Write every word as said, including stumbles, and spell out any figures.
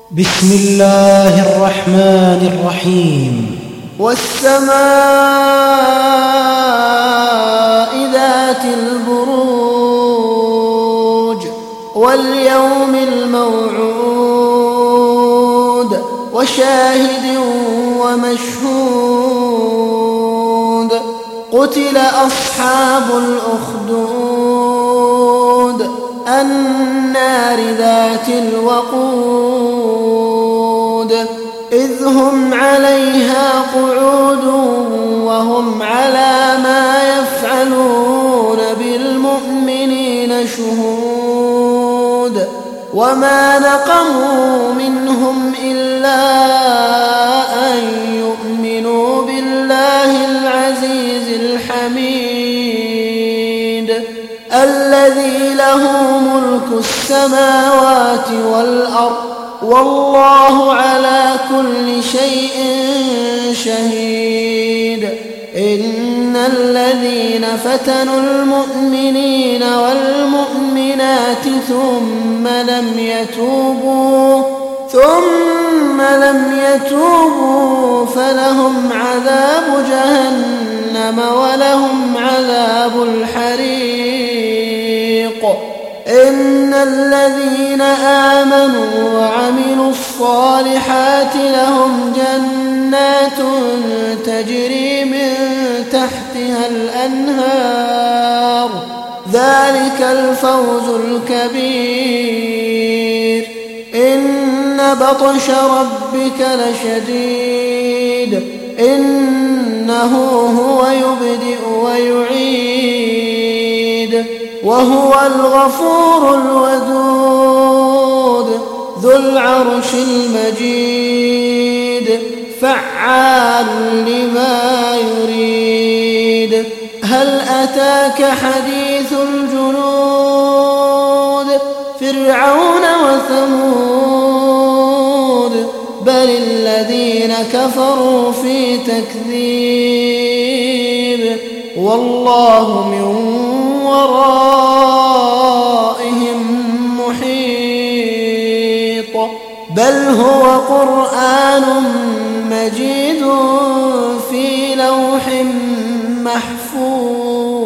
بسم الله الرحمن الرحيم. والسماء ذات البروج واليوم الموعود وشاهد ومشهود قتل أصحاب الأخدود النار ذات الوقود إذ هم عليها قعود وهم على ما يفعلون بالمؤمنين شهود وما نقموا منهم إلا أن يؤمنوا بالله العزيز الحميد الذي له ملك السماوات والأرض والله على كل شيء شهيد. إن الذين فتنوا المؤمنين والمؤمنات ثم لم يتوبوا ثم لم يتوبوا فلهم عذاب جهنم ولهم عذاب الحريق. إن الذين آمنوا وعملوا الصالحات لهم جنات تجري من تحتها الأنهار ذلك الفوز الكبير. إن بطش ربك لشديد إنه هو يبدئ ويعيد وهو الغفور الودود ذو العرش المجيد فعال لما يريد. هل أتاك حديث الجنود فرعون وثمود بل الذين كفروا في تكذيب والله من ورائهم محيط. بل هو قرآن مجيد في لوح محفوظ.